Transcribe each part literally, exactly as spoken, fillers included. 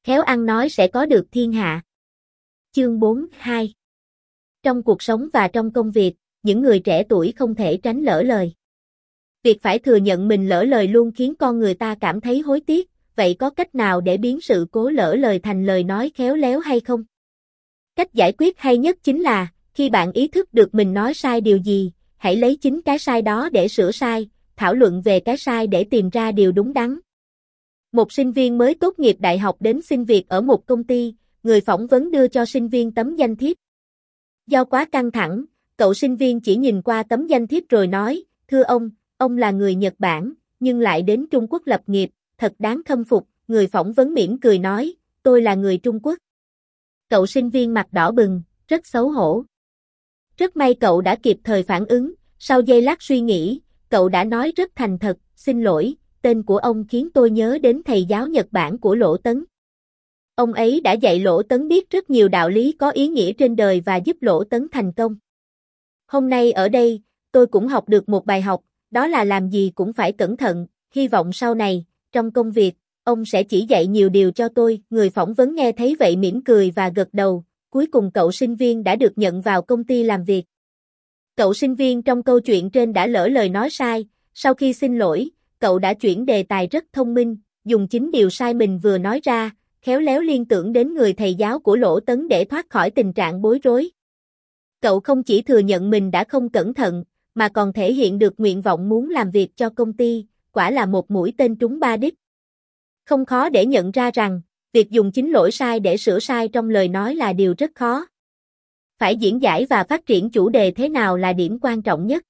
khéo ăn nói sẽ có được thiên hạ. Chương bốn, hai. Trong cuộc sống và trong công việc, những người trẻ tuổi không thể tránh lỡ lời. Việc phải thừa nhận mình lỡ lời luôn khiến con người ta cảm thấy hối tiếc, vậy có cách nào để biến sự cố lỡ lời thành lời nói khéo léo hay không? Cách giải quyết hay nhất chính là, khi bạn ý thức được mình nói sai điều gì, hãy lấy chính cái sai đó để sửa sai, thảo luận về cái sai để tìm ra điều đúng đắn. Một sinh viên mới tốt nghiệp đại học đến xin việc ở một công ty, người phỏng vấn đưa cho sinh viên tấm danh thiếp. Do quá căng thẳng, cậu sinh viên chỉ nhìn qua tấm danh thiếp rồi nói, thưa ông, ông là người Nhật Bản, nhưng lại đến Trung Quốc lập nghiệp, thật đáng khâm phục. Người phỏng vấn mỉm cười nói, tôi là người Trung Quốc. Cậu sinh viên mặt đỏ bừng, rất xấu hổ. Rất may cậu đã kịp thời phản ứng, sau giây lát suy nghĩ, cậu đã nói rất thành thật, xin lỗi, tên của ông khiến tôi nhớ đến thầy giáo Nhật Bản của Lỗ Tấn. Ông ấy đã dạy Lỗ Tấn biết rất nhiều đạo lý có ý nghĩa trên đời và giúp Lỗ Tấn thành công. Hôm nay ở đây, tôi cũng học được một bài học, đó là làm gì cũng phải cẩn thận, hy vọng sau này, trong công việc, ông sẽ chỉ dạy nhiều điều cho tôi. Người phỏng vấn nghe thấy vậy mỉm cười và gật đầu, cuối cùng cậu sinh viên đã được nhận vào công ty làm việc. Cậu sinh viên trong câu chuyện trên đã lỡ lời nói sai, sau khi xin lỗi, cậu đã chuyển đề tài rất thông minh, dùng chính điều sai mình vừa nói ra, khéo léo liên tưởng đến người thầy giáo của Lỗ Tấn để thoát khỏi tình trạng bối rối. Cậu không chỉ thừa nhận mình đã không cẩn thận, mà còn thể hiện được nguyện vọng muốn làm việc cho công ty, quả là một mũi tên trúng ba đích. Không khó để nhận ra rằng, việc dùng chính lỗi sai để sửa sai trong lời nói là điều rất khó. Phải diễn giải và phát triển chủ đề thế nào là điểm quan trọng nhất.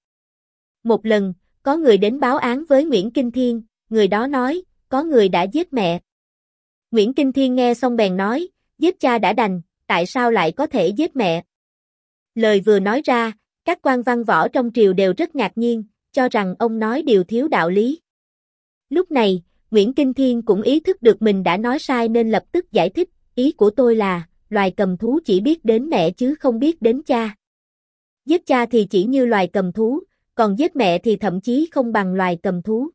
Một lần, có người đến báo án với Nguyễn Kinh Thiên, người đó nói, có người đã giết mẹ. Nguyễn Kinh Thiên nghe xong bèn nói, giết cha đã đành, tại sao lại có thể giết mẹ? Lời vừa nói ra, các quan văn võ trong triều đều rất ngạc nhiên, cho rằng ông nói điều thiếu đạo lý. Lúc này, Nguyễn Kinh Thiên cũng ý thức được mình đã nói sai nên lập tức giải thích, ý của tôi là, loài cầm thú chỉ biết đến mẹ chứ không biết đến cha. Giết cha thì chỉ như loài cầm thú, còn giết mẹ thì thậm chí không bằng loài cầm thú.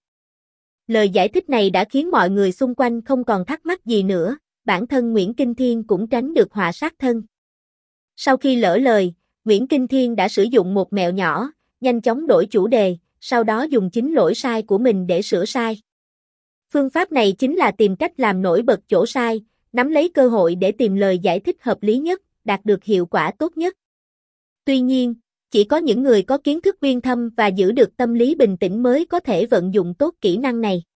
Lời giải thích này đã khiến mọi người xung quanh không còn thắc mắc gì nữa, bản thân Nguyễn Kinh Thiên cũng tránh được họa sát thân. Sau khi lỡ lời, Nguyễn Kinh Thiên đã sử dụng một mẹo nhỏ, nhanh chóng đổi chủ đề, sau đó dùng chính lỗi sai của mình để sửa sai. Phương pháp này chính là tìm cách làm nổi bật chỗ sai, nắm lấy cơ hội để tìm lời giải thích hợp lý nhất, đạt được hiệu quả tốt nhất. Tuy nhiên, chỉ có những người có kiến thức uyên thâm và giữ được tâm lý bình tĩnh mới có thể vận dụng tốt kỹ năng này.